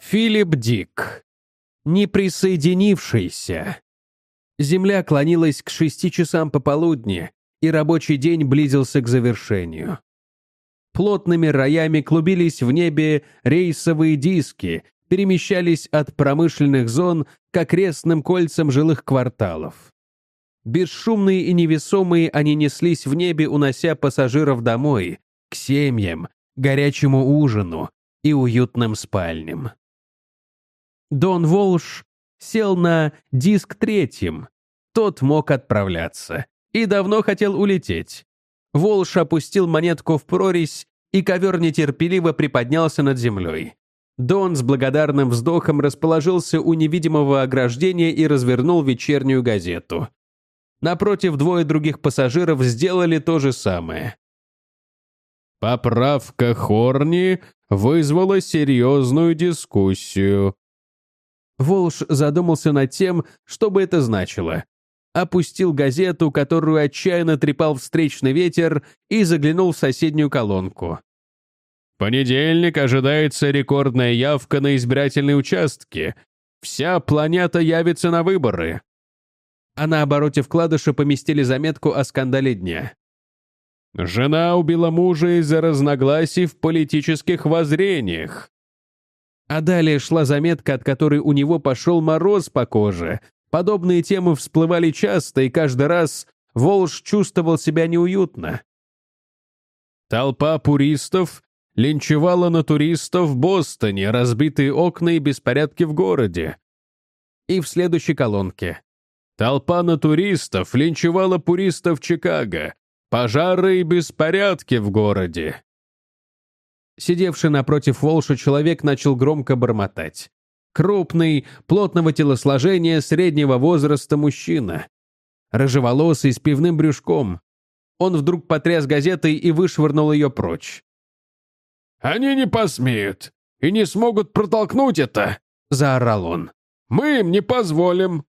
Филипп Дик. Неприсоединившийся. Земля клонилась к 6 часам пополудни, и рабочий день близился к завершению. Плотными роями клубились в небе рейсовые диски, перемещались от промышленных зон к окрестным кольцам жилых кварталов. Бесшумные и невесомые они неслись в небе, унося пассажиров домой, к семьям, горячему ужину и уютным спальням. Дон Волш сел на диск 3. Тот мог отправляться и давно хотел улететь. Волш опустил монетку в прорезь, и ковер нетерпеливо приподнялся над землей. Дон с благодарным вздохом расположился у невидимого ограждения и развернул вечернюю газету. Напротив, 2 других пассажиров сделали то же самое. Поправка Хорни вызвала серьезную дискуссию. Волш задумался над тем, что бы это значило. Опустил газету, которую отчаянно трепал встречный ветер, и заглянул в соседнюю колонку. В понедельник ожидается рекордная явка на избирательные участки. Вся планета явится на выборы. А на обороте вкладыша поместили заметку о скандале дня. Жена убила мужа из-за разногласий в политических воззрениях. А далее шла заметка, от которой у него пошел мороз по коже. Подобные темы всплывали часто, и каждый раз Волш чувствовал себя неуютно. Толпа пуристов линчевала натуристов в Бостоне, разбитые окна и беспорядки в городе. И в следующей колонке. Толпа натуристов линчевала пуристов в Чикаго, пожары и беспорядки в городе. Сидевший напротив Волша человек начал громко бормотать. Крупный, плотного телосложения, среднего возраста мужчина. Рыжеволосый, с пивным брюшком. Он вдруг потряс газетой и вышвырнул ее прочь. «Они не посмеют и не смогут протолкнуть это!» — заорал он. «Мы им не позволим!»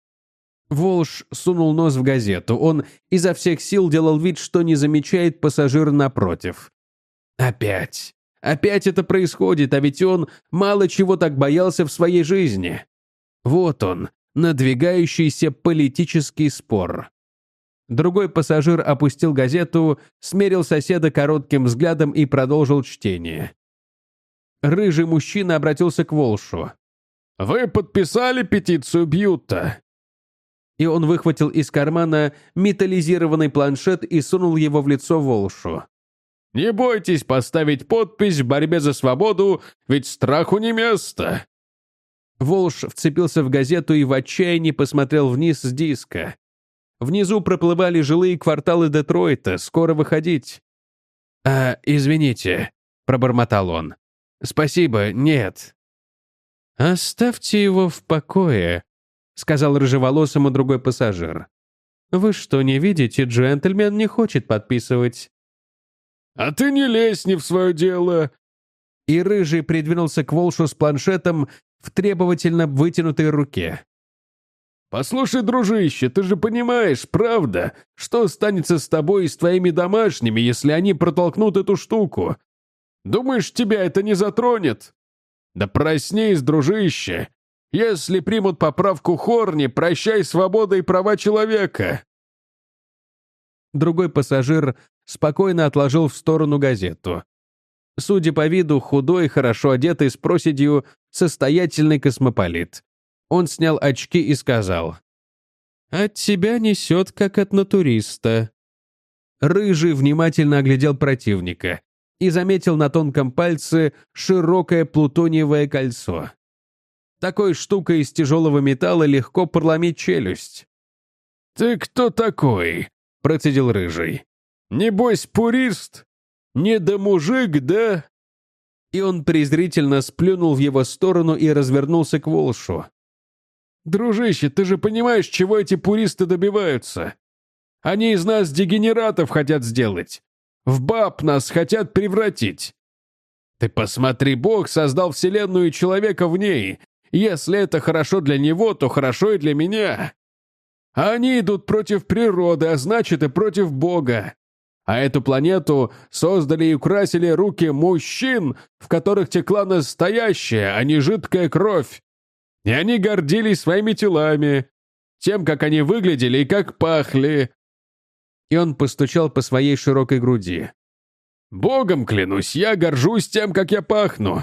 Волш сунул нос в газету. Он изо всех сил делал вид, что не замечает пассажира напротив. Опять это происходит, а ведь он мало чего так боялся в своей жизни. Вот он, надвигающийся политический спор. Другой пассажир опустил газету, смерил соседа коротким взглядом и продолжил чтение. Рыжий мужчина обратился к Волшу. «Вы подписали петицию Бьюта?» И он выхватил из кармана металлизированный планшет и сунул его в лицо Волшу. «Не бойтесь поставить подпись в борьбе за свободу, ведь страху не место!» Волш вцепился в газету и в отчаянии посмотрел вниз с диска. Внизу проплывали жилые кварталы Детройта, скоро выходить. «Извините», — пробормотал он. «Спасибо, нет». «Оставьте его в покое», — сказал рыжеволосому другой пассажир. «Вы что, не видите, джентльмен не хочет подписывать». «А ты не лезь не в свое дело!» И рыжий придвинулся к Волшу с планшетом в требовательно вытянутой руке. «Послушай, дружище, ты же понимаешь, правда, что останется с тобой и с твоими домашними, если они протолкнут эту штуку? Думаешь, тебя это не затронет? Да проснись, дружище! Если примут поправку Хорни, прощай свобода и права человека!» Другой пассажир спокойно отложил в сторону газету. Судя по виду, худой, хорошо одетый, с проседью, состоятельный космополит. Он снял очки и сказал: «От тебя несет, как от натуриста». Рыжий внимательно оглядел противника и заметил на тонком пальце широкое плутониевое кольцо. Такой штукой из тяжелого металла легко проломить челюсть. «Ты кто такой?» — процедил Рыжий. «Небось, пурист? Недомужик, да?» И он презрительно сплюнул в его сторону и развернулся к Волшу. «Дружище, ты же понимаешь, чего эти пуристы добиваются? Они из нас дегенератов хотят сделать. В баб нас хотят превратить. Ты посмотри, Бог создал вселенную и человека в ней. Если это хорошо для него, то хорошо и для меня. А они идут против природы, а значит и против Бога. А эту планету создали и украсили руки мужчин, в которых текла настоящая, а не жидкая кровь. И они гордились своими телами, тем, как они выглядели и как пахли». И он постучал по своей широкой груди. «Богом клянусь, я горжусь тем, как я пахну».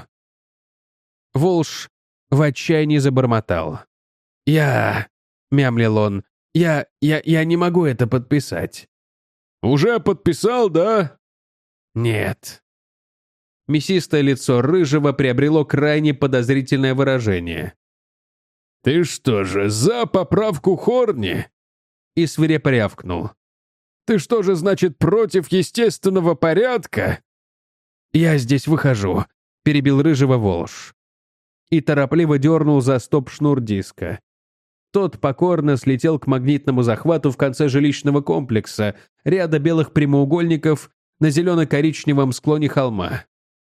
Волш в отчаянии забормотал. «Я...» — мямлил он. «Я не могу это подписать». «Уже подписал, да?» «Нет». Мясистое лицо Рыжего приобрело крайне подозрительное выражение. «Ты что же, за поправку Хорни?» И свирепо рявкнул. «Ты что же, значит, против естественного порядка?» «Я здесь выхожу», — перебил Рыжего Волш. И торопливо дернул за стоп-шнур диска. Тот покорно слетел к магнитному захвату в конце жилищного комплекса, ряда белых прямоугольников на зелено-коричневом склоне холма.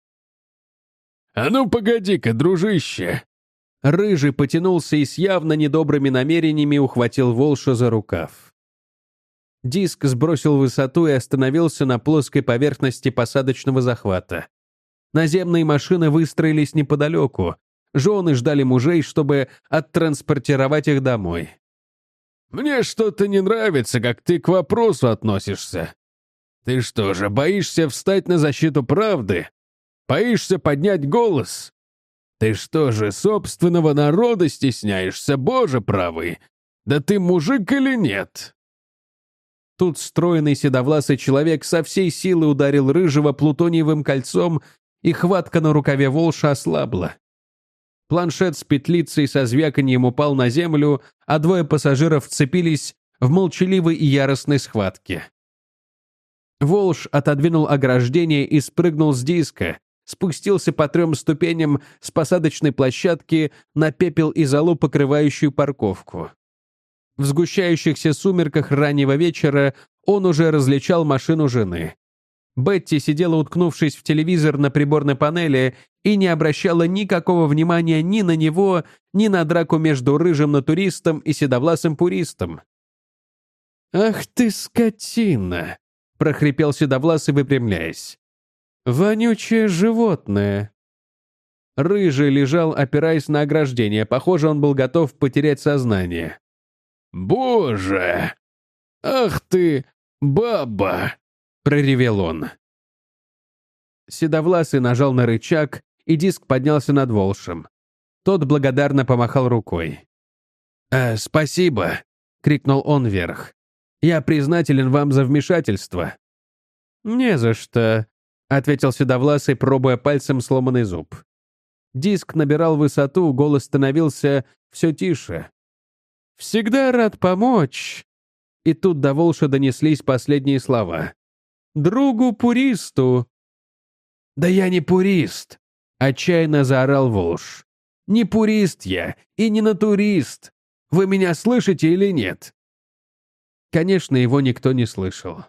«А ну погоди-ка, дружище!» Рыжий потянулся и с явно недобрыми намерениями ухватил Волша за рукав. Диск сбросил высоту и остановился на плоской поверхности посадочного захвата. Наземные машины выстроились неподалеку. Жены ждали мужей, чтобы оттранспортировать их домой. «Мне что-то не нравится, как ты к вопросу относишься. Ты что же, боишься встать на защиту правды? Боишься поднять голос? Ты что же, собственного народа стесняешься, Боже правый? Да ты мужик или нет?» Тут стройный седовласый человек со всей силы ударил Рыжего плутониевым кольцом, и хватка на рукаве Волша ослабла. Планшет с петлицей со звяканьем упал на землю, а двое пассажиров вцепились в молчаливой и яростной схватке. Волш отодвинул ограждение и спрыгнул с диска, спустился по 3 ступеням с посадочной площадки на пепел и золу, покрывающую парковку. В сгущающихся сумерках раннего вечера он уже различал машину жены. Бетти сидела, уткнувшись в телевизор на приборной панели, и не обращала никакого внимания ни на него, ни на драку между рыжим натуристом и седовласым пуристом. «Ах ты, скотина!» — прохрипел седовласый, выпрямляясь. «Вонючее животное!» Рыжий лежал, опираясь на ограждение. Похоже, он был готов потерять сознание. «Боже! Ах ты, баба!» — проревел он. Седовласый нажал на рычаг, и диск поднялся над Волшем. Тот благодарно помахал рукой. «Спасибо!» — крикнул он вверх. «Я признателен вам за вмешательство». «Не за что», — ответил Седовласый, пробуя пальцем сломанный зуб. Диск набирал высоту, голос становился все тише. «Всегда рад помочь». И тут до Волша донеслись последние слова. «Другу-пуристу». «Да я не пурист», — отчаянно заорал Волш. «Не пурист я и не натурист. Вы меня слышите или нет?» Конечно, его никто не слышал.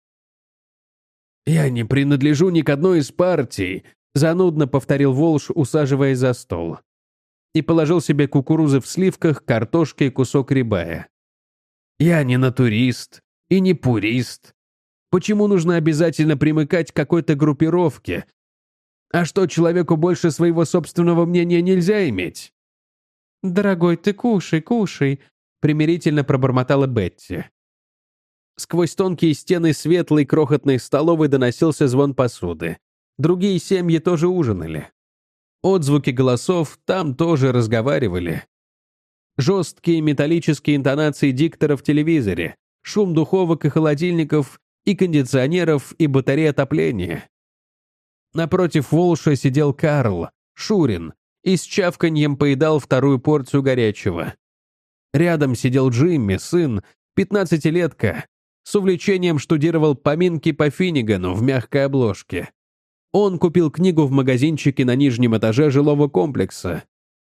«Я не принадлежу ни к одной из партий», — занудно повторил Волш, усаживаясь за стол. И положил себе кукурузы в сливках, картошки и кусок рибая. «Я не натурист и не пурист. Почему нужно обязательно примыкать к какой-то группировке? А что, человеку больше своего собственного мнения нельзя иметь?» «Дорогой, ты кушай, кушай», — примирительно пробормотала Бетти. Сквозь тонкие стены светлой крохотной столовой доносился звон посуды. Другие семьи тоже ужинали. Отзвуки голосов там тоже разговаривали. Жесткие металлические интонации диктора в телевизоре, шум духовок и холодильников, и кондиционеров, и батарей отопления. Напротив Волша сидел Карл, Шурин, и с чавканьем поедал вторую порцию горячего. Рядом сидел Джимми, сын, 15-летка, с увлечением штудировал поминки по Финнигану в мягкой обложке. Он купил книгу в магазинчике на нижнем этаже жилого комплекса.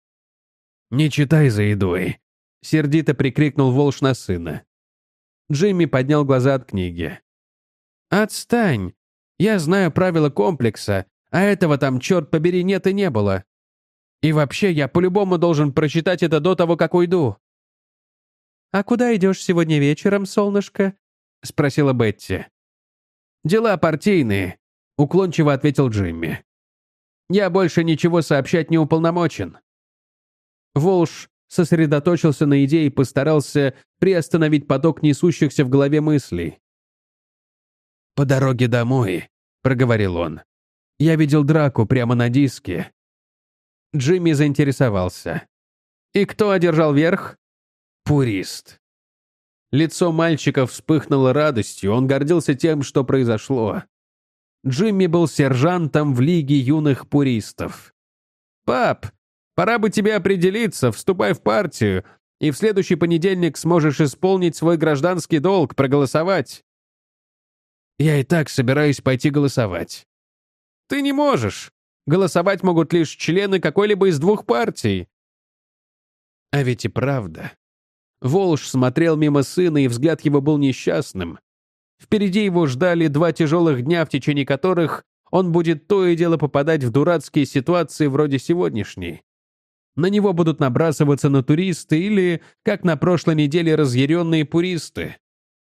«Не читай за едой», — сердито прикрикнул Волш на сына. Джимми поднял глаза от книги. «Отстань! Я знаю правила комплекса, а этого там, черт побери, нет и не было. И вообще, я по-любому должен прочитать это до того, как уйду». «А куда идешь сегодня вечером, солнышко?» — спросила Бетти. «Дела партийные», — уклончиво ответил Джимми. «Я больше ничего сообщать не уполномочен». Волш сосредоточился на идее и постарался приостановить поток несущихся в голове мыслей. «По дороге домой», — проговорил он, — «я видел драку прямо на диске». Джимми заинтересовался. «И кто одержал верх?» «Пурист». Лицо мальчика вспыхнуло радостью, он гордился тем, что произошло. Джимми был сержантом в Лиге юных пуристов. «Пап, пора бы тебе определиться, вступай в партию, и в следующий понедельник сможешь исполнить свой гражданский долг, проголосовать». «Я и так собираюсь пойти голосовать». «Ты не можешь. Голосовать могут лишь члены какой-либо из двух партий». А ведь и правда. Волш смотрел мимо сына, и взгляд его был несчастным. Впереди его ждали 2 тяжелых дня, в течение которых он будет то и дело попадать в дурацкие ситуации вроде сегодняшней. На него будут набрасываться натуристы или, как на прошлой неделе, разъяренные пуристы.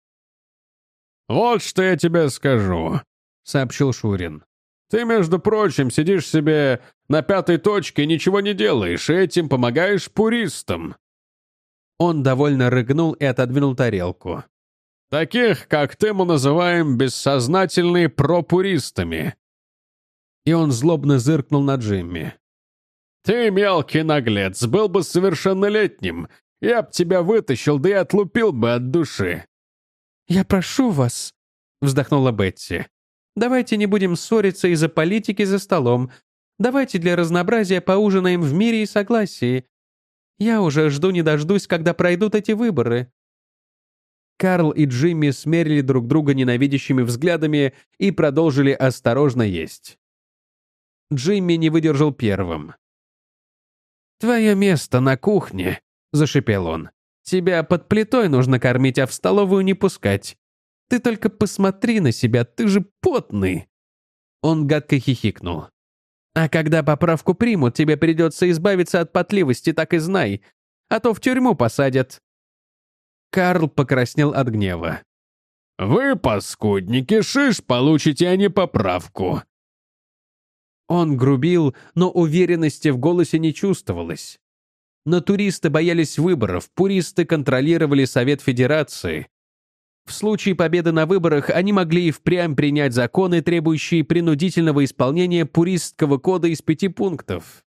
«Вот что я тебе скажу», — сообщил Шурин. «Ты, между прочим, сидишь себе на 5-й точке и ничего не делаешь, и этим помогаешь пуристам». Он довольно рыгнул и отодвинул тарелку. «Таких, как ты, мы называем бессознательные пропуристами». И он злобно зыркнул на Джимми. «Ты, мелкий наглец, был бы совершеннолетним. Я б тебя вытащил, да и отлупил бы от души». «Я прошу вас», — вздохнула Бетти. «Давайте не будем ссориться из-за политики за столом. Давайте для разнообразия поужинаем в мире и согласии. Я уже жду не дождусь, когда пройдут эти выборы». Карл и Джимми смерили друг друга ненавидящими взглядами и продолжили осторожно есть. Джимми не выдержал первым. «Твое место на кухне», — зашипел он. «Тебя под плитой нужно кормить, а в столовую не пускать. Ты только посмотри на себя, ты же потный». Он гадко хихикнул. «А когда поправку примут, тебе придется избавиться от потливости, так и знай. А то в тюрьму посадят». Карл покраснел от гнева. «Вы, паскудники, шиш получите, а не поправку». Он грубил, но уверенности в голосе не чувствовалось. Натуристы боялись выборов, пуристы контролировали Совет Федерации. В случае победы на выборах они могли и впрямь принять законы, требующие принудительного исполнения пуристского кода из 5 пунктов.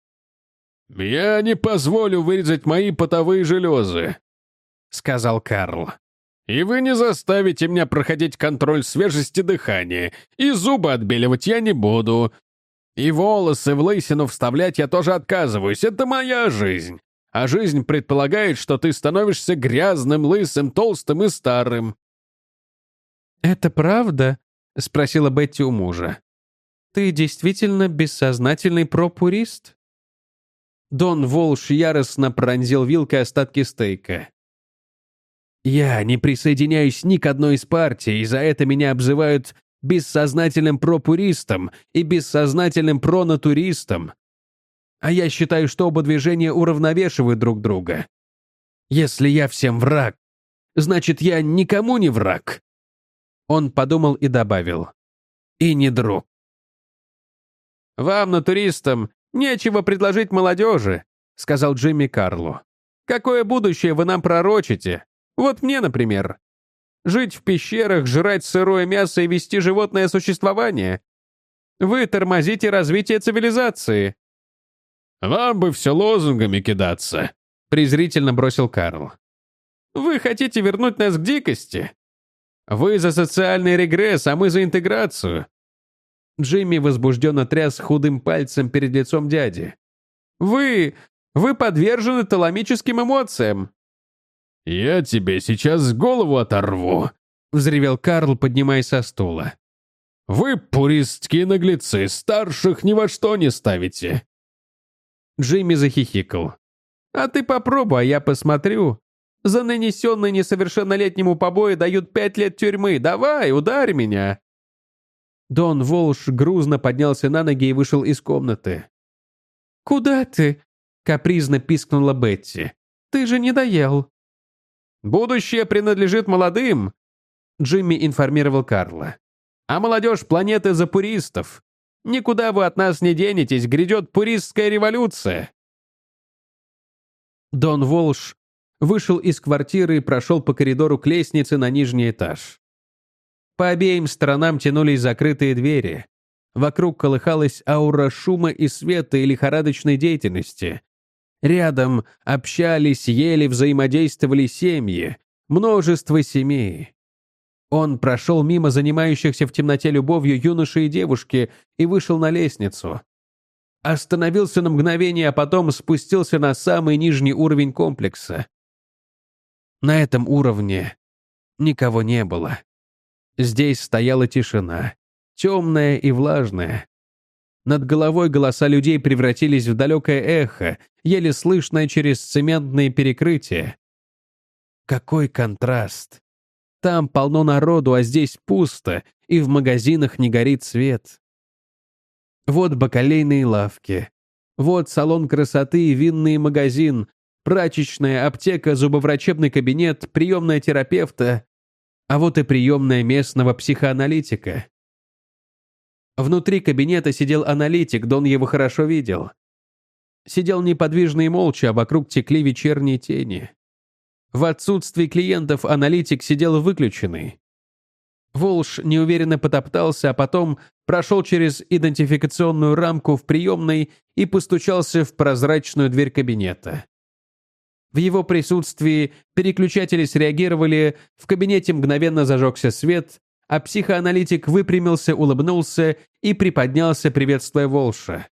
«Я не позволю вырезать мои потовые железы», — сказал Карл. «И вы не заставите меня проходить контроль свежести дыхания, и зубы отбеливать я не буду. И волосы в лысину вставлять я тоже отказываюсь, это моя жизнь. А жизнь предполагает, что ты становишься грязным, лысым, толстым и старым». «Это правда?» — спросила Бетти у мужа. «Ты действительно бессознательный пропурист?» Дон Волш яростно пронзил вилкой остатки стейка. «Я не присоединяюсь ни к одной из партий, и за это меня обзывают бессознательным пропуристом и бессознательным пронатуристом. А я считаю, что оба движения уравновешивают друг друга. Если я всем враг, значит, я никому не враг». Он подумал и добавил. «И не друг». «Вам, натуристам, нечего предложить молодежи», — сказал Джимми Карлу. «Какое будущее вы нам пророчите? Вот мне, например. Жить в пещерах, жрать сырое мясо и вести животное существование? Вы тормозите развитие цивилизации». «Вам бы все лозунгами кидаться», — презрительно бросил Карл. «Вы хотите вернуть нас к дикости? Вы за социальный регресс, а мы за интеграцию». Джимми возбужденно тряс худым пальцем перед лицом дяди. Вы подвержены таламическим эмоциям». «Я тебе сейчас голову оторву», — взревел Карл, поднимаясь со стула. «Вы, пуристские наглецы, старших ни во что не ставите». Джимми захихикал. «А ты попробуй, а я посмотрю. За нанесенные несовершеннолетнему побои дают 5 лет тюрьмы. Давай, ударь меня». Дон Волш грузно поднялся на ноги и вышел из комнаты. «Куда ты?» — капризно пискнула Бетти. «Ты же не доел». «Будущее принадлежит молодым», — Джимми информировал Карла. а молодежь планеты за пуристов. Никуда вы от нас не денетесь, грядет пуристская революция». Дон Волш вышел из квартиры и прошел по коридору к лестнице на нижний этаж. По обеим сторонам тянулись закрытые двери. Вокруг колыхалась аура шума и света и лихорадочной деятельности. Рядом общались, ели, взаимодействовали семьи, множество семей. Он прошел мимо занимающихся в темноте любовью юноши и девушки и вышел на лестницу. Остановился на мгновение, а потом спустился на самый нижний уровень комплекса. На этом уровне никого не было. Здесь стояла тишина, темная и влажная. Над головой голоса людей превратились в далекое эхо, еле слышное через цементные перекрытия. Какой контраст! Там полно народу, а здесь пусто, и в магазинах не горит свет. Вот бакалейные лавки, вот салон красоты и винный магазин, прачечная, аптека, зубоврачебный кабинет, приемная терапевта, а вот и приемная местного психоаналитика. Внутри кабинета сидел аналитик, Дон его хорошо видел. Сидел неподвижно и молча, а вокруг текли вечерние тени. В отсутствии клиентов аналитик сидел выключенный. Волш неуверенно потоптался, а потом прошел через идентификационную рамку в приемной и постучался в прозрачную дверь кабинета. В его присутствии переключатели среагировали, в кабинете мгновенно зажегся свет, а психоаналитик выпрямился, улыбнулся и приподнялся, приветствуя Волша.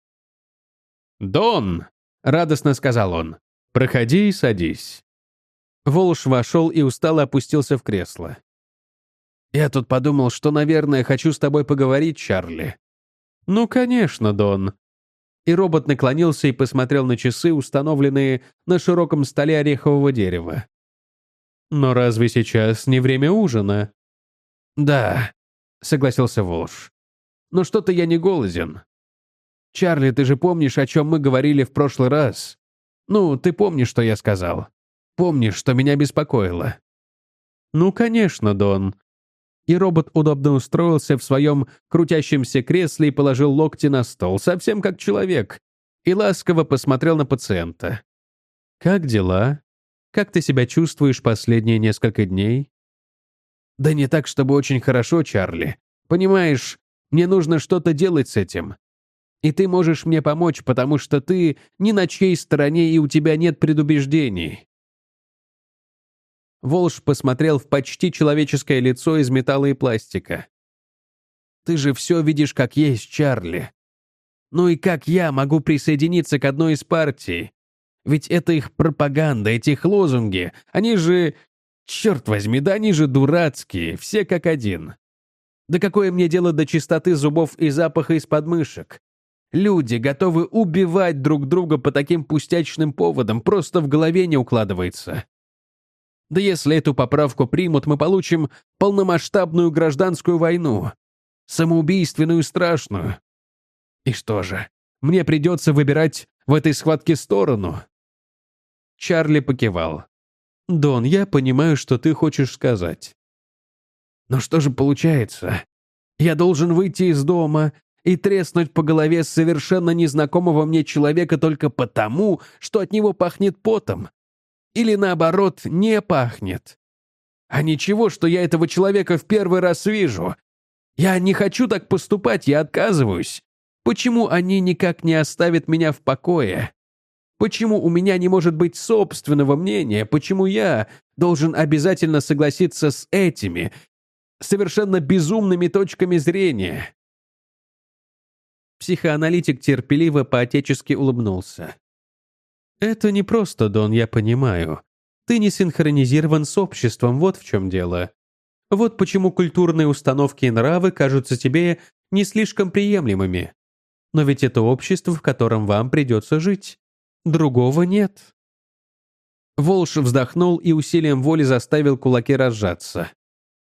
«Дон!» — радостно сказал он. «Проходи и садись». Волш вошел и устало опустился в кресло. «Я тут подумал, что, наверное, хочу с тобой поговорить, Чарли». «Ну, конечно, Дон». И робот наклонился и посмотрел на часы, установленные на широком столе орехового дерева. «Но разве сейчас не время ужина?» «Да», — согласился Волш. «Но что-то я не голоден. Чарли, ты же помнишь, о чем мы говорили в прошлый раз? Ну, ты помнишь, что я сказал? Помнишь, что меня беспокоило?» «Ну, конечно, Дон». И робот удобно устроился в своем крутящемся кресле и положил локти на стол, совсем как человек, и ласково посмотрел на пациента. «Как дела? Как ты себя чувствуешь последние несколько дней?» «Да не так, чтобы очень хорошо, Чарли. Понимаешь, мне нужно что-то делать с этим. И ты можешь мне помочь, потому что ты ни на чьей стороне и у тебя нет предубеждений». Волш посмотрел в почти человеческое лицо из металла и пластика. «Ты же все видишь как есть, Чарли. Ну и как я могу присоединиться к одной из партий? Ведь это их пропаганда, эти их лозунги. Они же... Черт возьми, да они же дурацкие, все как один. Да какое мне дело до чистоты зубов и запаха из подмышек? Люди готовы убивать друг друга по таким пустячным поводам, просто в голове не укладывается. Да если эту поправку примут, мы получим полномасштабную гражданскую войну. Самоубийственную и страшную. И что же, мне придется выбирать в этой схватке сторону?» Чарли покивал. «Дон, я понимаю, что ты хочешь сказать. Но что же получается? Я должен выйти из дома и треснуть по голове совершенно незнакомого мне человека только потому, что от него пахнет потом. Или наоборот, не пахнет. А ничего, что я этого человека в первый раз вижу. Я не хочу так поступать, я отказываюсь. Почему они никак не оставят меня в покое? Почему у меня не может быть собственного мнения? Почему я должен обязательно согласиться с этими совершенно безумными точками зрения?» Психоаналитик терпеливо по-отечески улыбнулся. «Это не просто, Дон, я понимаю. Ты не синхронизирован с обществом, вот в чем дело. Вот почему культурные установки и нравы кажутся тебе не слишком приемлемыми. Но ведь это общество, в котором вам придется жить. Другого нет». Волш вздохнул и усилием воли заставил кулаки разжаться.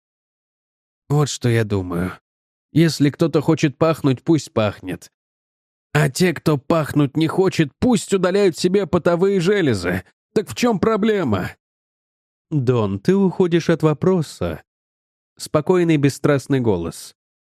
«Вот что я думаю. Если кто-то хочет пахнуть, пусть пахнет. А те, кто пахнуть не хочет, пусть удаляют себе потовые железы. Так в чем проблема?» «Дон, ты уходишь от вопроса». Спокойный бесстрастный голос.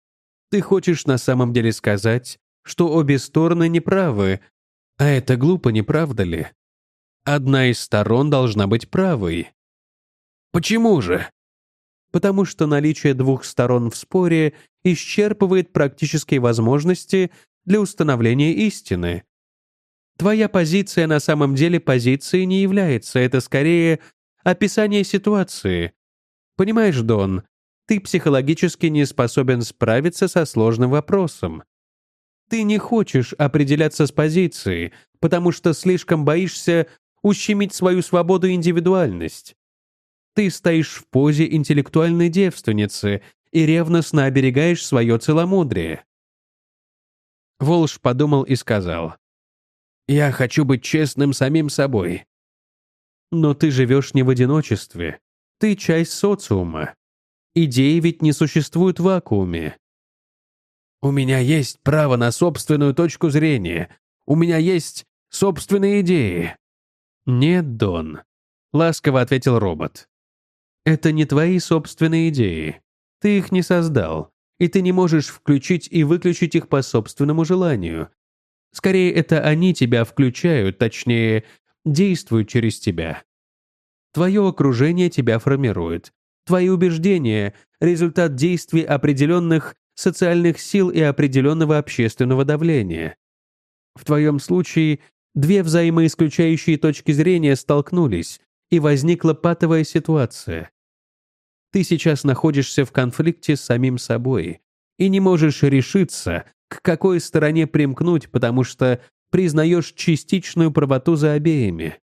Ты хочешь на самом деле сказать, что обе стороны неправы, а это глупо, не правда ли? Одна из сторон должна быть правой. Почему же? Потому что наличие двух сторон в споре исчерпывает практические возможности для установления истины. Твоя позиция на самом деле позицией не является, это скорее описание ситуации. Понимаешь, Дон, ты психологически не способен справиться со сложным вопросом. Ты не хочешь определяться с позицией, потому что слишком боишься ущемить свою свободу и индивидуальность. Ты стоишь в позе интеллектуальной девственницы и ревностно оберегаешь свое целомудрие. Волш подумал и сказал: «Я хочу быть честным самим собой». Но ты живешь не в одиночестве. Ты часть социума. Идеи ведь не существуют в вакууме. У меня есть право на собственную точку зрения. У меня есть собственные идеи. Нет, Дон, ласково ответил робот. Это не твои собственные идеи. Ты их не создал, и ты не можешь включить и выключить их по собственному желанию. Скорее, это они тебя включают, точнее, действуют через тебя. Твое окружение тебя формирует. Твои убеждения — результат действий определенных социальных сил и определенного общественного давления. В твоем случае две взаимоисключающие точки зрения столкнулись, и возникла патовая ситуация. Ты сейчас находишься в конфликте с самим собой и не можешь решиться, к какой стороне примкнуть, потому что признаешь частичную правоту за обеими.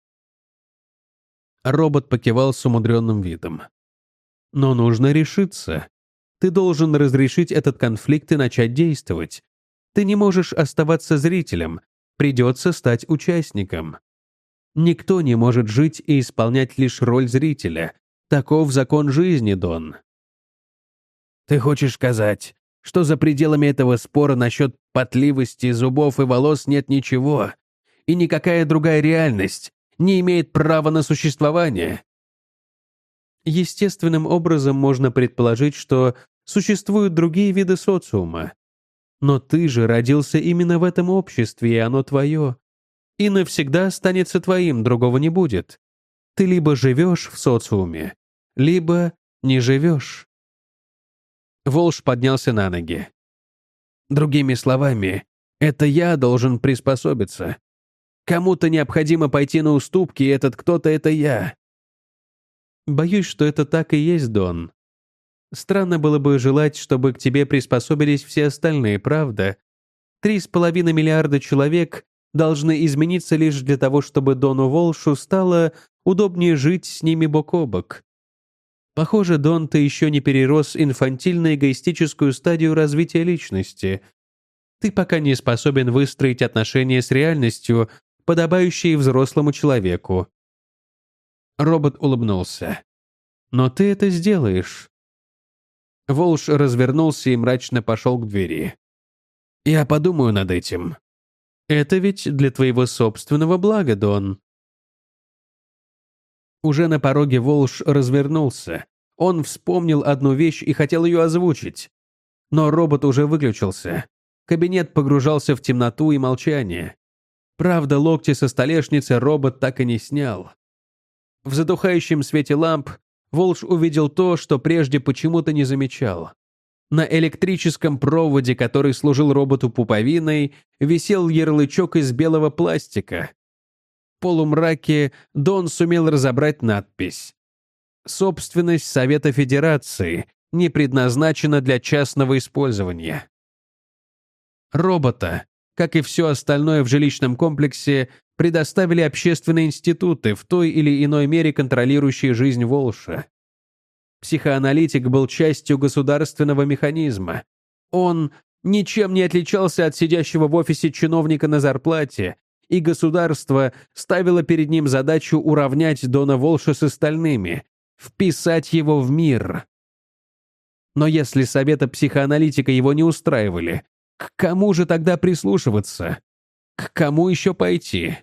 Робот покивал с умудренным видом. Но нужно решиться. Ты должен разрешить этот конфликт и начать действовать. Ты не можешь оставаться зрителем, придется стать участником. Никто не может жить и исполнять лишь роль зрителя. Таков закон жизни, Дон. Ты хочешь сказать, что за пределами этого спора насчет потливости, зубов и волос нет ничего, и никакая другая реальность не имеет права на существование? Естественным образом можно предположить, что существуют другие виды социума. Но ты же родился именно в этом обществе, и оно твое. И навсегда останется твоим, другого не будет. Ты либо живешь в социуме, либо не живешь. Волш поднялся на ноги. Другими словами, это я должен приспособиться. Кому-то необходимо пойти на уступки, и этот кто-то — это я. Боюсь, что это так и есть, Дон. Странно было бы желать, чтобы к тебе приспособились все остальные, правда? 3,5 миллиарда человек должны измениться лишь для того, чтобы Дону Волшу стало удобнее жить с ними бок о бок. Похоже, Дон, ты еще не перерос инфантильно-эгоистическую стадию развития личности. Ты пока не способен выстроить отношения с реальностью, подобающие взрослому человеку. Робот улыбнулся. Но ты это сделаешь. Волш развернулся и мрачно пошел к двери. Я подумаю над этим. Это ведь для твоего собственного блага, Дон. Уже на пороге Волш развернулся. Он вспомнил одну вещь и хотел ее озвучить. Но робот уже выключился. Кабинет погружался в темноту и молчание. Правда, локти со столешницы робот так и не снял. В задухающем свете ламп Волш увидел то, что прежде почему-то не замечал. На электрическом проводе, который служил роботу пуповиной, висел ярлычок из белого пластика. В полумраке Дон сумел разобрать надпись: «Собственность Совета Федерации, не предназначена для частного использования». Робота, как и все остальное в жилищном комплексе, предоставили общественные институты, в той или иной мере контролирующие жизнь Волша. Психоаналитик был частью государственного механизма. Он ничем не отличался от сидящего в офисе чиновника на зарплате, и государство ставило перед ним задачу уравнять Дона Волша с остальными, вписать его в мир. Но если советы психоаналитика его не устраивали, к кому же тогда прислушиваться? К кому еще пойти?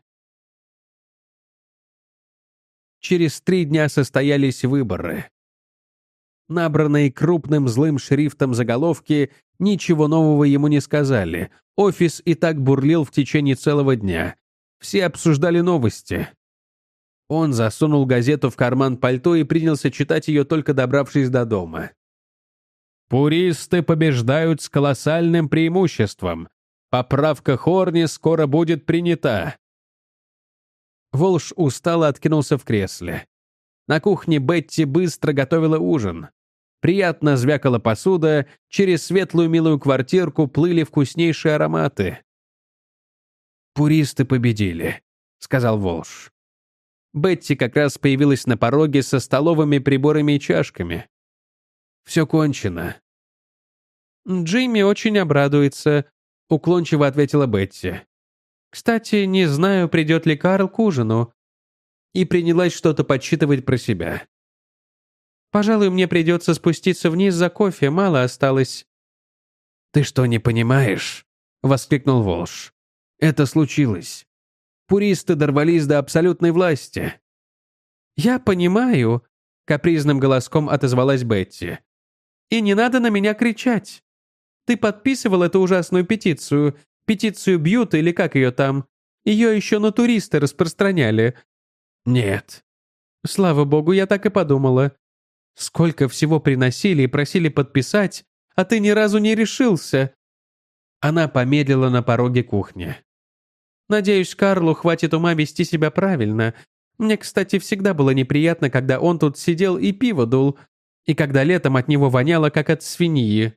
Через 3 дня состоялись выборы. Набранные крупным злым шрифтом заголовки ничего нового ему не сказали. Офис и так бурлил в течение целого дня. Все обсуждали новости. Он засунул газету в карман пальто и принялся читать ее, только добравшись до дома. «Пуристы побеждают с колоссальным преимуществом. Поправка Хорни скоро будет принята». Волш устало откинулся в кресле. На кухне Бетти быстро готовила ужин. Приятно звякала посуда, через светлую милую квартирку плыли вкуснейшие ароматы. «Пуристы победили», — сказал Волш. Бетти как раз появилась на пороге со столовыми приборами и чашками. «Все кончено». «Джимми очень обрадуется», — уклончиво ответила Бетти. «Кстати, не знаю, придет ли Карл к ужину». И принялась что-то подсчитывать про себя. «Пожалуй, мне придется спуститься вниз за кофе, мало осталось». «Ты что, не понимаешь?» — воскликнул Волш. «Это случилось. Пуристы дорвались до абсолютной власти». «Я понимаю», — капризным голоском отозвалась Бетти. «И не надо на меня кричать. Ты подписывал эту ужасную петицию Бьюта или как ее там? Ее еще на туристы распространяли». «Нет». «Слава богу, я так и подумала. Сколько всего приносили и просили подписать, а ты ни разу не решился». Она помедлила на пороге кухни. «Надеюсь, Карлу хватит ума вести себя правильно. Мне, кстати, всегда было неприятно, когда он тут сидел и пиво дул, и когда летом от него воняло, как от свиньи».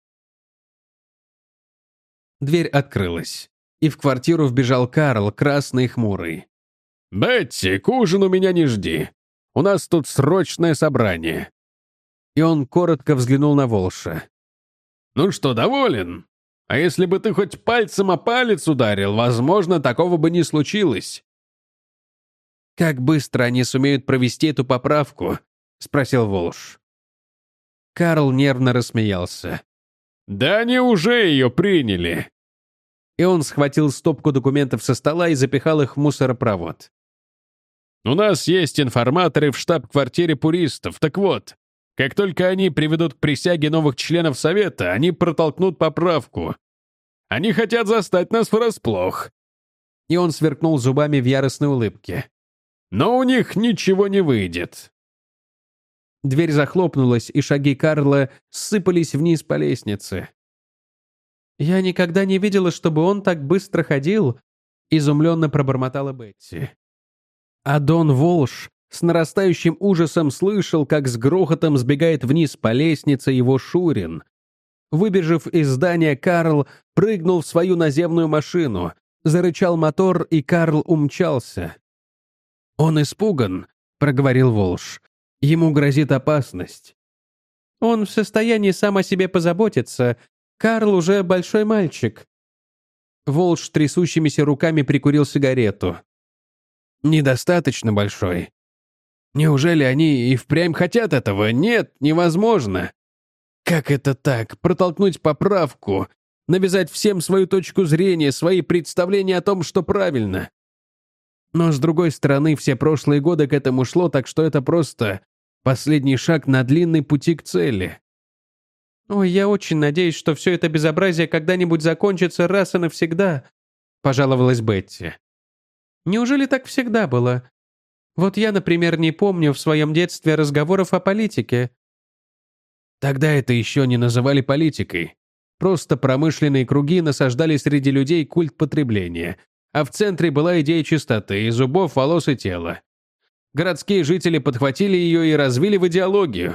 Дверь открылась, и в квартиру вбежал Карл, красный и хмурый. «Бетти, к ужину меня не жди. У нас тут срочное собрание». И он коротко взглянул на Волша. «Ну что, доволен? А если бы ты хоть пальцем о палец ударил, возможно, такого бы не случилось». «Как быстро они сумеют провести эту поправку?» — спросил Волш. Карл нервно рассмеялся. «Да они уже ее приняли». И он схватил стопку документов со стола и запихал их в мусоропровод. «У нас есть информаторы в штаб-квартире пуристов. Так вот, как только они приведут к присяге новых членов Совета, они протолкнут поправку. Они хотят застать нас врасплох». И он сверкнул зубами в яростной улыбке. «Но у них ничего не выйдет». Дверь захлопнулась, и шаги Карла сыпались вниз по лестнице. «Я никогда не видела, чтобы он так быстро ходил», — изумленно пробормотала Бетти. А Дон Волш с нарастающим ужасом слышал, как с грохотом сбегает вниз по лестнице его Шурин. Выбежав из здания, Карл прыгнул в свою наземную машину, зарычал мотор, и Карл умчался. «Он испуган», — проговорил Волш. «Ему грозит опасность». «Он в состоянии сам о себе позаботиться. Карл уже большой мальчик». Волш трясущимися руками прикурил сигарету. «Недостаточно большой. Неужели они и впрямь хотят этого? Нет, невозможно. Как это так? Протолкнуть поправку, навязать всем свою точку зрения, свои представления о том, что правильно. Но, с другой стороны, все прошлые годы к этому шло, так что это просто последний шаг на длинной пути к цели». «Ой, я очень надеюсь, что все это безобразие когда-нибудь закончится раз и навсегда», — пожаловалась Бетти. «Неужели так всегда было? Вот я, например, не помню в своем детстве разговоров о политике». «Тогда это еще не называли политикой. Просто промышленные круги насаждали среди людей культ потребления, а в центре была идея чистоты, зубов, волос и тела. Городские жители подхватили ее и развили в идеологию».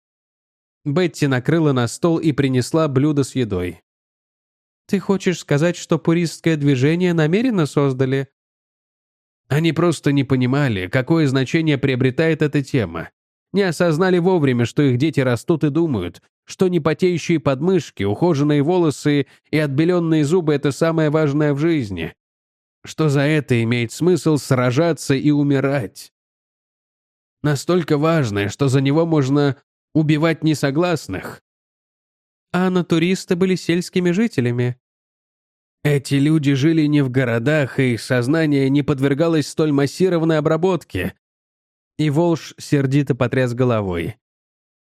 Бетти накрыла на стол и принесла блюдо с едой. «Ты хочешь сказать, что пуристское движение намеренно создали?» Они просто не понимали, какое значение приобретает эта тема. Не осознали вовремя, что их дети растут и думают, что непотеющие подмышки, ухоженные волосы и отбеленные зубы — это самое важное в жизни. Что за это имеет смысл сражаться и умирать. Настолько важное, что за него можно убивать несогласных. А натуристы были сельскими жителями. Эти люди жили не в городах, и их сознание не подвергалось столь массированной обработке. И Волш сердито потряс головой.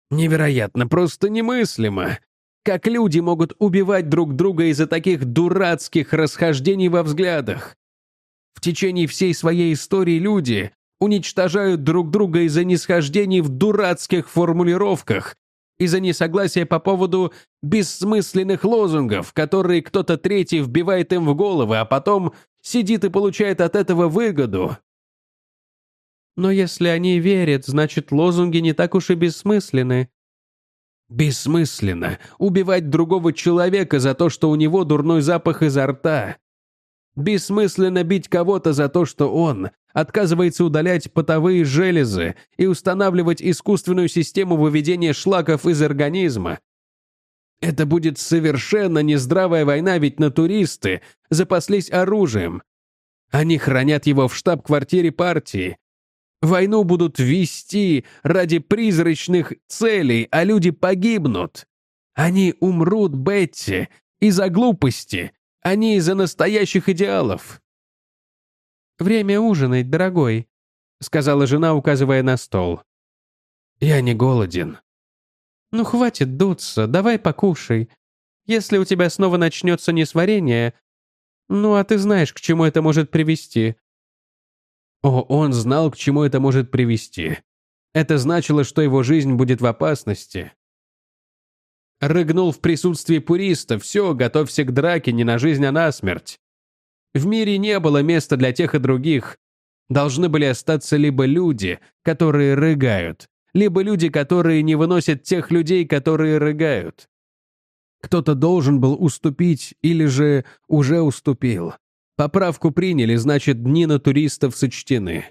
Невероятно, просто немыслимо. Как люди могут убивать друг друга из-за таких дурацких расхождений во взглядах? В течение всей своей истории люди уничтожают друг друга из-за нисхождений в дурацких формулировках, из-за несогласия по поводу бессмысленных лозунгов, которые кто-то третий вбивает им в головы, а потом сидит и получает от этого выгоду. Но если они верят, значит, лозунги не так уж и бессмысленны. Бессмысленно убивать другого человека за то, что у него дурной запах изо рта. Бессмысленно бить кого-то за то, что он отказывается удалять потовые железы и устанавливать искусственную систему выведения шлаков из организма. Это будет совершенно нездравая война, ведь натуристы запаслись оружием. Они хранят его в штаб-квартире партии. Войну будут вести ради призрачных целей, а люди погибнут. Они умрут, Бетти, из-за глупости, а не из-за настоящих идеалов. «Время ужинать, дорогой», — сказала жена, указывая на стол. «Я не голоден». «Ну, хватит дуться, давай покушай. Если у тебя снова начнется несварение, ну, а ты знаешь, к чему это может привести». О, он знал, к чему это может привести. Это значило, что его жизнь будет в опасности. Рыгнул в присутствии пуриста, все, готовься к драке не на жизнь, а на смерть. В мире не было места для тех и других. Должны были остаться либо люди, которые рыгают, либо люди, которые не выносят тех людей, которые рыгают. Кто-то должен был уступить или же уже уступил. Поправку приняли, значит, дни натуристов сочтены.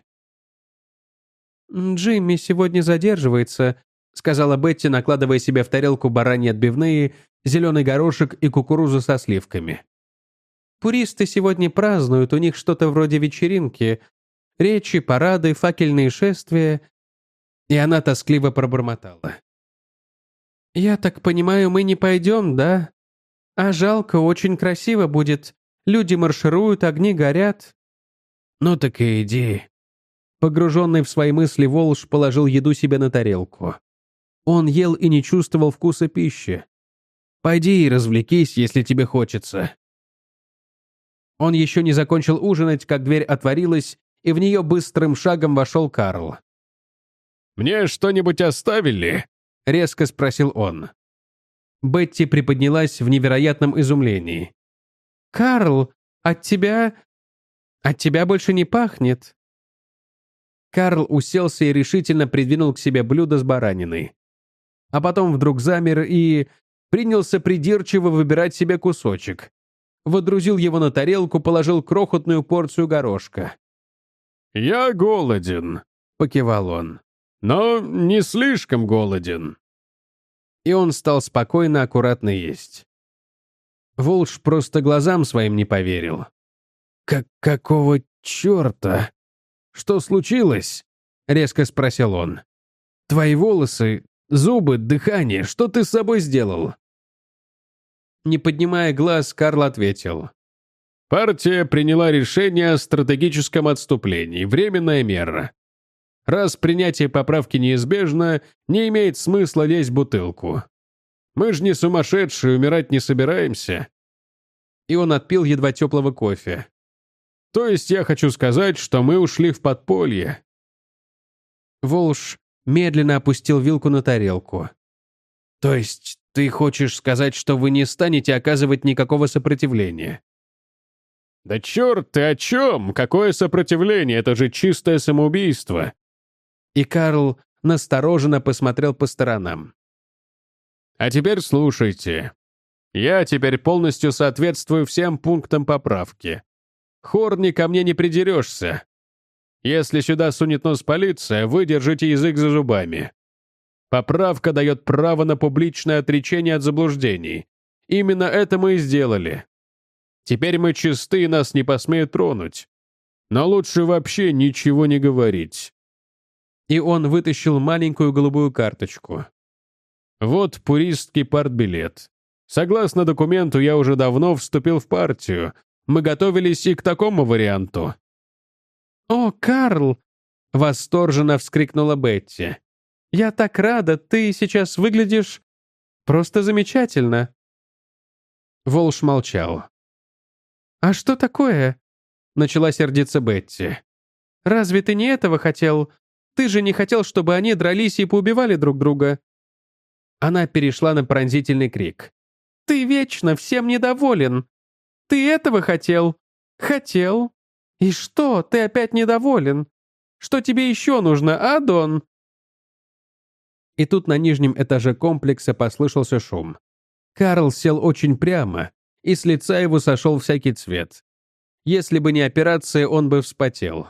«Джимми сегодня задерживается», — сказала Бетти, накладывая себе в тарелку бараньи отбивные, зеленый горошек и кукурузу со сливками. «Пуристы сегодня празднуют, у них что-то вроде вечеринки. Речи, парады, факельные шествия». И она тоскливо пробормотала. «Я так понимаю, мы не пойдем, да? А жалко, очень красиво будет. Люди маршируют, огни горят». «Ну так и иди». Погруженный в свои мысли Волш положил еду себе на тарелку. Он ел и не чувствовал вкуса пищи. «Пойди и развлекись, если тебе хочется». Он еще не закончил ужинать, как дверь отворилась, и в нее быстрым шагом вошел Карл. «Мне что-нибудь оставили?» — резко спросил он. Бетти приподнялась в невероятном изумлении. «Карл, от тебя больше не пахнет». Карл уселся и решительно придвинул к себе блюдо с бараниной. А потом вдруг замер и принялся придирчиво выбирать себе кусочек. Водрузил его на тарелку, положил крохотную порцию горошка. «Я голоден», — покивал он. «Но не слишком голоден». И он стал спокойно, аккуратно есть. Волш просто глазам своим не поверил. «Какого черта? Что случилось?» — резко спросил он. «Твои волосы, зубы, дыхание, что ты с собой сделал?» Не поднимая глаз, Карл ответил. «Партия приняла решение о стратегическом отступлении, временная мера. Раз принятие поправки неизбежно, не имеет смысла лезть в бутылку. Мы же не сумасшедшие, умирать не собираемся». И он отпил едва теплого кофе. «То есть я хочу сказать, что мы ушли в подполье». Волш медленно опустил вилку на тарелку. «То есть ты хочешь сказать, что вы не станете оказывать никакого сопротивления?» «Да черт ты о чем? Какое сопротивление? Это же чистое самоубийство!» И Карл настороженно посмотрел по сторонам. «А теперь слушайте. Я теперь полностью соответствую всем пунктам поправки. Хорни ко мне не придерешься. Если сюда сунет нос полиция, вы держите язык за зубами. Поправка дает право на публичное отречение от заблуждений. Именно это мы и сделали. Теперь мы чисты, и нас не посмеют тронуть. Но лучше вообще ничего не говорить». И он вытащил маленькую голубую карточку. «Вот пуристский партбилет. Согласно документу, я уже давно вступил в партию. Мы готовились и к такому варианту». «О, Карл!» — восторженно вскрикнула Бетти. Я так рада, ты сейчас выглядишь просто замечательно». Волш молчал. «А что такое?» — начала сердиться Бетти. «Разве ты не этого хотел? Ты же не хотел, чтобы они дрались и поубивали друг друга». Она перешла на пронзительный крик. «Ты вечно всем недоволен. Ты этого хотел? Хотел. И что, ты опять недоволен? Что тебе еще нужно, а, Дон?» И тут на нижнем этаже комплекса послышался шум. Карл сел очень прямо, и с лица его сошел всякий цвет. Если бы не операция, он бы вспотел.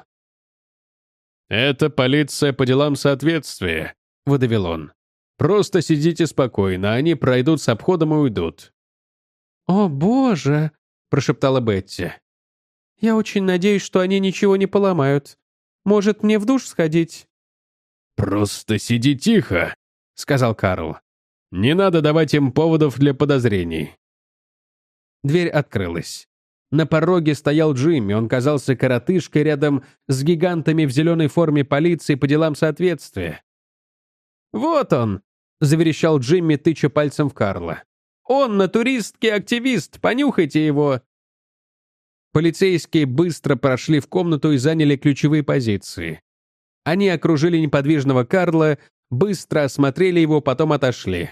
«Это полиция по делам соответствия», — выдавил он. «Просто сидите спокойно, они пройдут с обходом и уйдут». «О, Боже!» — прошептала Бетти. «Я очень надеюсь, что они ничего не поломают. Может, мне в душ сходить?» «Просто сиди тихо», — сказал Карл. «Не надо давать им поводов для подозрений». Дверь открылась. На пороге стоял Джимми, он казался коротышкой рядом с гигантами в зеленой форме полиции по делам соответствия. «Вот он!» — заверещал Джимми, тыча пальцем в Карла. «Он натуристский активист, понюхайте его!» Полицейские быстро прошли в комнату и заняли ключевые позиции. Они окружили неподвижного Карла, быстро осмотрели его, потом отошли.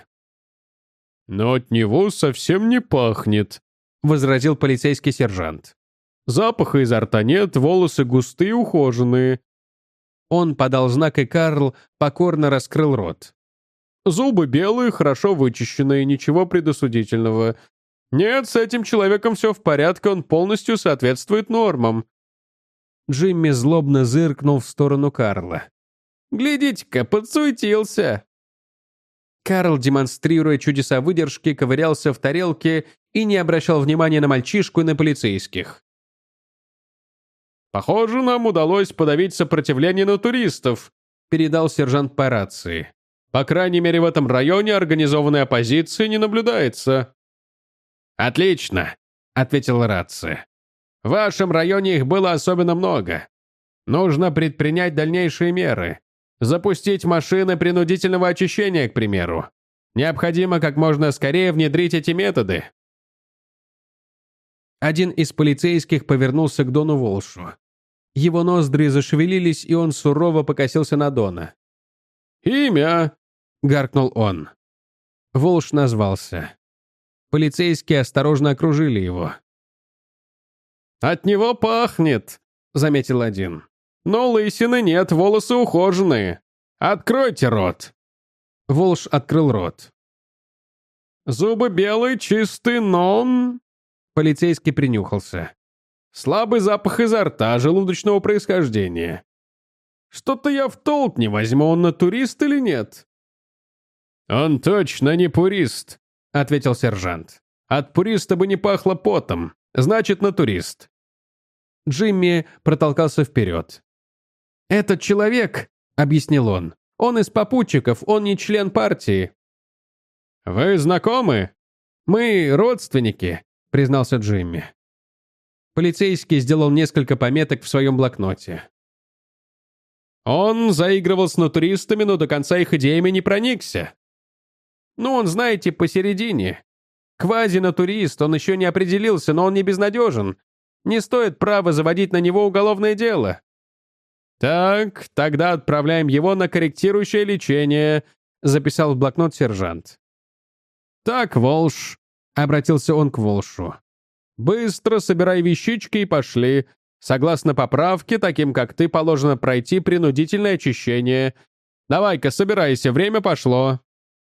«Но от него совсем не пахнет», — возразил полицейский сержант. «Запаха изо рта нет, волосы густые и ухоженные». Он подал знак, и Карл покорно раскрыл рот. «Зубы белые, хорошо вычищенные, ничего предосудительного. Нет, с этим человеком все в порядке, он полностью соответствует нормам». Джимми злобно зыркнул в сторону Карла. «Глядите-ка, подсуетился!» Карл, демонстрируя чудеса выдержки, ковырялся в тарелке и не обращал внимания на мальчишку и на полицейских. «Похоже, нам удалось подавить сопротивление натуристов», — передал сержант по рации. «По крайней мере, в этом районе организованной оппозиции не наблюдается». «Отлично», — ответила рация. «В вашем районе их было особенно много. Нужно предпринять дальнейшие меры. Запустить машины принудительного очищения, к примеру. Необходимо как можно скорее внедрить эти методы». Один из полицейских повернулся к Дону Волшу. Его ноздри зашевелились, и он сурово покосился на Дона. «Имя?» — гаркнул он. Волш назвался. Полицейские осторожно окружили его. «От него пахнет», — заметил один. «Но лысины нет, волосы ухоженные. Откройте рот». Волш открыл рот. «Зубы белые, чистые, но...» Полицейский принюхался. «Слабый запах изо рта, желудочного происхождения. Что-то я в толк не возьму, он натурист или нет?» «Он точно не пурист», — ответил сержант. «От пуриста бы не пахло потом. Значит, натурист». Джимми протолкался вперед. «Этот человек», — объяснил он из попутчиков, он не член партии». «Вы знакомы?» «Мы родственники», — признался Джимми. Полицейский сделал несколько пометок в своем блокноте. «Он заигрывал с натуристами, но до конца их идеями не проникся». «Ну, он, знаете, посередине. Квази-натурист, он еще не определился, но он не безнадежен. Не стоит права заводить на него уголовное дело». «Так, тогда отправляем его на корректирующее лечение», — записал в блокнот сержант. «Так, Волш», — обратился он к Волшу. «Быстро собирай вещички и пошли. Согласно поправке, таким как ты, положено пройти принудительное очищение. Давай-ка, собирайся, время пошло».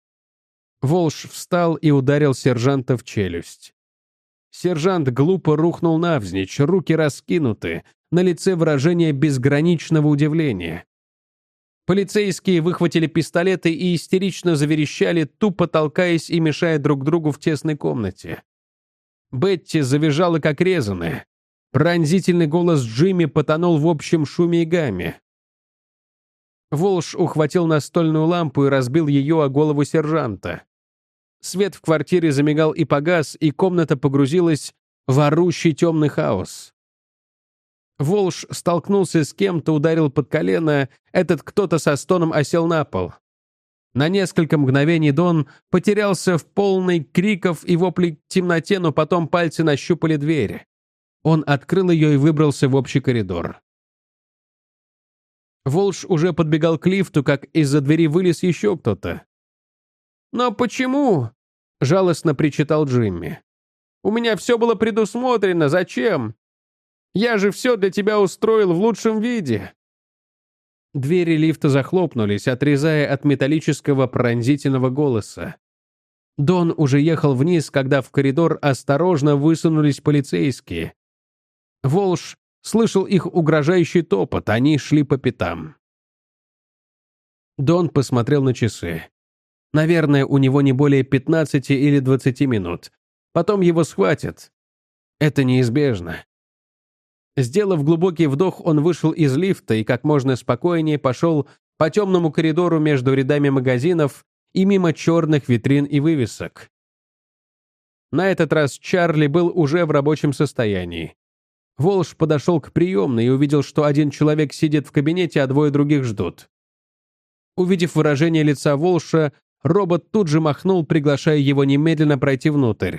Волш встал и ударил сержанта в челюсть. Сержант глупо рухнул навзничь, руки раскинуты, на лице выражение безграничного удивления. Полицейские выхватили пистолеты и истерично заверещали, тупо толкаясь и мешая друг другу в тесной комнате. Бетти завизжала как резаная. Пронзительный голос Джимми потонул в общем шуме и гамме. Волш ухватил настольную лампу и разбил ее о голову сержанта. Свет в квартире замигал и погас, и комната погрузилась в орущий темный хаос. Волш столкнулся с кем-то, ударил под колено, этот кто-то со стоном осел на пол. На несколько мгновений Дон потерялся в полной криков и воплей темноте, но потом пальцы нащупали дверь. Он открыл ее и выбрался в общий коридор. Волш уже подбегал к лифту, как из-за двери вылез еще кто-то. «Но почему?» — жалостно причитал Джимми. «У меня все было предусмотрено. Зачем? Я же все для тебя устроил в лучшем виде». Двери лифта захлопнулись, отрезая от металлического пронзительного голоса. Дон уже ехал вниз, когда в коридор осторожно высунулись полицейские. Волш слышал их угрожающий топот, они шли по пятам. Дон посмотрел на часы. Наверное, у него не более 15 или 20 минут. Потом его схватят. Это неизбежно. Сделав глубокий вдох, он вышел из лифта и как можно спокойнее пошел по темному коридору между рядами магазинов и мимо черных витрин и вывесок. На этот раз Чарли был уже в рабочем состоянии. Волш подошел к приемной и увидел, что один человек сидит в кабинете, а двое других ждут. Увидев выражение лица Волша, робот тут же махнул, приглашая его немедленно пройти внутрь.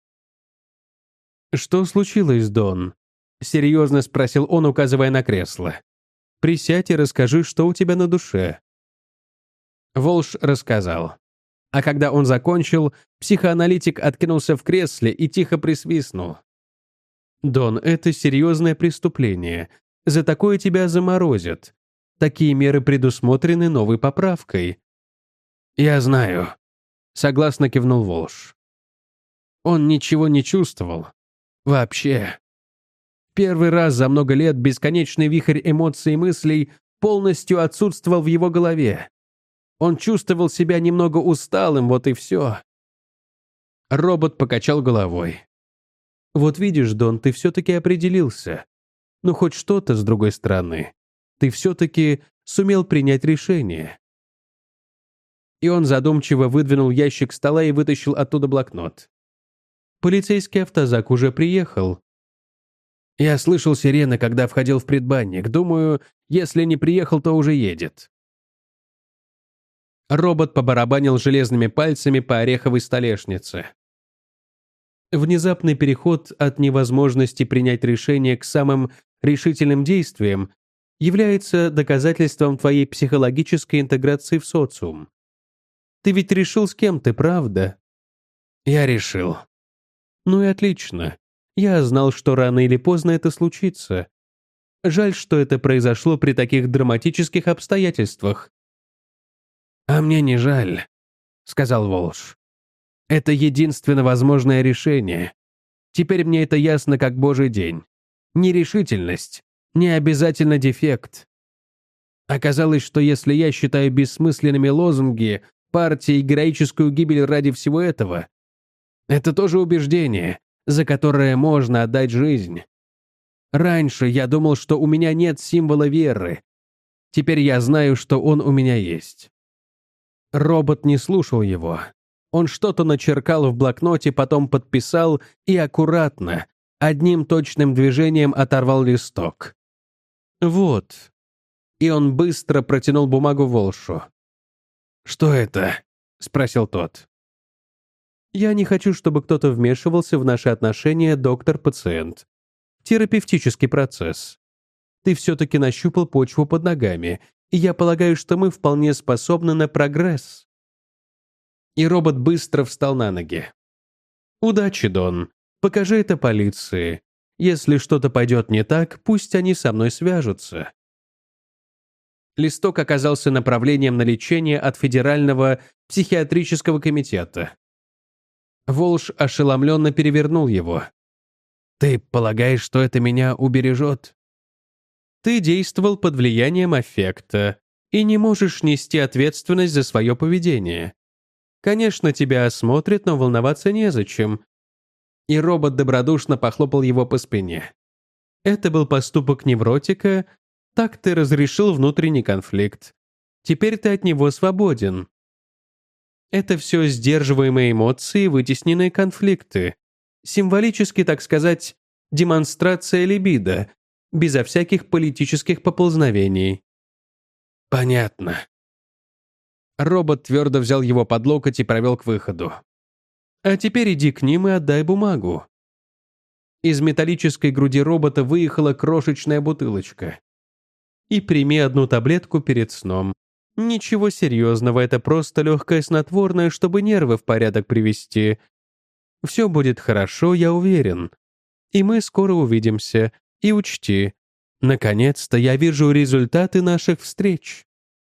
«Что случилось, Дон?» — серьезно спросил он, указывая на кресло. «Присядь и расскажи, что у тебя на душе». Волш рассказал. А когда он закончил, психоаналитик откинулся в кресле и тихо присвистнул. «Дон, это серьезное преступление. За такое тебя заморозят. Такие меры предусмотрены новой поправкой». «Я знаю», — согласно кивнул Волш. Он ничего не чувствовал. Вообще. Первый раз за много лет бесконечный вихрь эмоций и мыслей полностью отсутствовал в его голове. Он чувствовал себя немного усталым, вот и все. Робот покачал головой. «Вот видишь, Дон, ты все-таки определился. Ну, хоть что-то с другой стороны. Ты все-таки сумел принять решение». И он задумчиво выдвинул ящик стола и вытащил оттуда блокнот. «Полицейский автозак уже приехал». «Я слышал сирены, когда входил в предбанник. Думаю, если не приехал, то уже едет». Робот побарабанил железными пальцами по ореховой столешнице. Внезапный переход от невозможности принять решение к самым решительным действиям является доказательством твоей психологической интеграции в социум. Ты ведь решил, с кем ты, правда? Я решил. Ну и отлично. Я знал, что рано или поздно это случится. Жаль, что это произошло при таких драматических обстоятельствах. «А мне не жаль», — сказал Волш. «Это единственно возможное решение. Теперь мне это ясно как божий день. Нерешительность, не обязательно дефект. Оказалось, что если я считаю бессмысленными лозунги партии и героическую гибель ради всего этого, это тоже убеждение, за которое можно отдать жизнь. Раньше я думал, что у меня нет символа веры. Теперь я знаю, что он у меня есть». Робот не слушал его. Он что-то начеркал в блокноте, потом подписал и аккуратно, одним точным движением оторвал листок. «Вот». И он быстро протянул бумагу Волшу. «Что это?» — спросил тот. «Я не хочу, чтобы кто-то вмешивался в наши отношения доктор-пациент. Терапевтический процесс. Ты все-таки нащупал почву под ногами, и я полагаю, что мы вполне способны на прогресс». И робот быстро встал на ноги. «Удачи, Дон. Покажи это полиции. Если что-то пойдет не так, пусть они со мной свяжутся». Листок оказался направлением на лечение от Федерального психиатрического комитета. Волш ошеломленно перевернул его. «Ты полагаешь, что это меня убережет?» «Ты действовал под влиянием аффекта и не можешь нести ответственность за свое поведение. Конечно, тебя осмотрят, но волноваться незачем». И робот добродушно похлопал его по спине. «Это был поступок невротика, так ты разрешил внутренний конфликт. Теперь ты от него свободен. Это все сдерживаемые эмоции, вытесненные конфликты. Символически, так сказать, демонстрация либидо, безо всяких политических поползновений». «Понятно». Робот твердо взял его под локоть и провел к выходу. «А теперь иди к ним и отдай бумагу». Из металлической груди робота выехала крошечная бутылочка. «И прими одну таблетку перед сном. Ничего серьезного, это просто легкое снотворное, чтобы нервы в порядок привести. Все будет хорошо, я уверен. И мы скоро увидимся. И учти, наконец-то я вижу результаты наших встреч».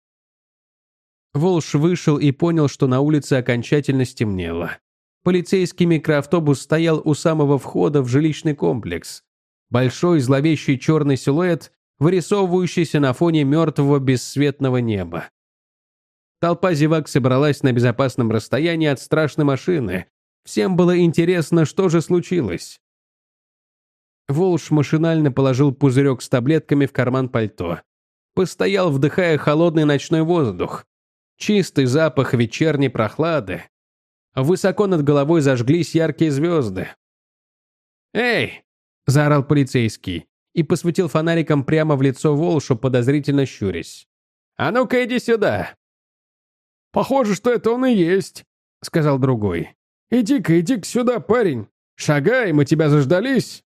Волш вышел и понял, что на улице окончательно стемнело. Полицейский микроавтобус стоял у самого входа в жилищный комплекс. Большой зловещий черный силуэт, вырисовывающийся на фоне мертвого бесцветного неба. Толпа зевак собралась на безопасном расстоянии от страшной машины. Всем было интересно, что же случилось. Волш машинально положил пузырек с таблетками в карман пальто. Постоял, вдыхая холодный ночной воздух. Чистый запах вечерней прохлады. Высоко над головой зажглись яркие звезды. «Эй!» – заорал полицейский и посветил фонариком прямо в лицо Волшу, подозрительно щурясь. «А ну-ка иди сюда!» «Похоже, что это он и есть», — сказал другой. «Иди-ка сюда, парень. Шагай, мы тебя заждались».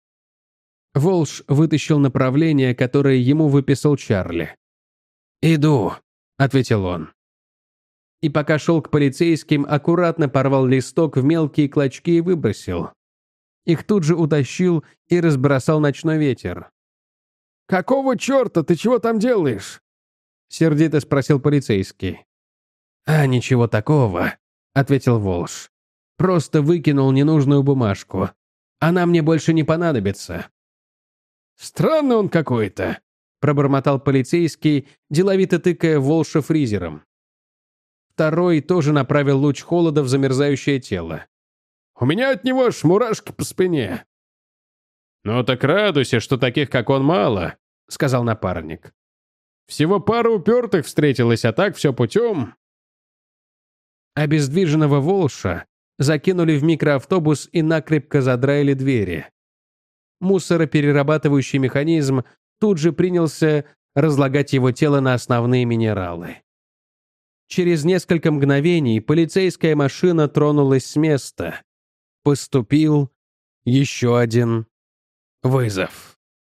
Волш вытащил направление, которое ему выписал Чарли. «Иду», — ответил он. И пока шел к полицейским, аккуратно порвал листок в мелкие клочки и выбросил. Их тут же утащил и разбросал ночной ветер. «Какого черта? Ты чего там делаешь?» — сердито спросил полицейский. «А ничего такого», — ответил Волш. «Просто выкинул ненужную бумажку. Она мне больше не понадобится». «Странный он какой-то», — пробормотал полицейский, деловито тыкая Волша фризером. Второй тоже направил луч холода в замерзающее тело. «У меня от него аж мурашки по спине». «Ну так радуйся, что таких, как он, мало», — сказал напарник. «Всего пара упертых встретилась, а так все путем». Обездвиженного Волша закинули в микроавтобус и накрепко задраили двери. Мусороперерабатывающий механизм тут же принялся разлагать его тело на основные минералы. Через несколько мгновений полицейская машина тронулась с места. Поступил еще один вызов.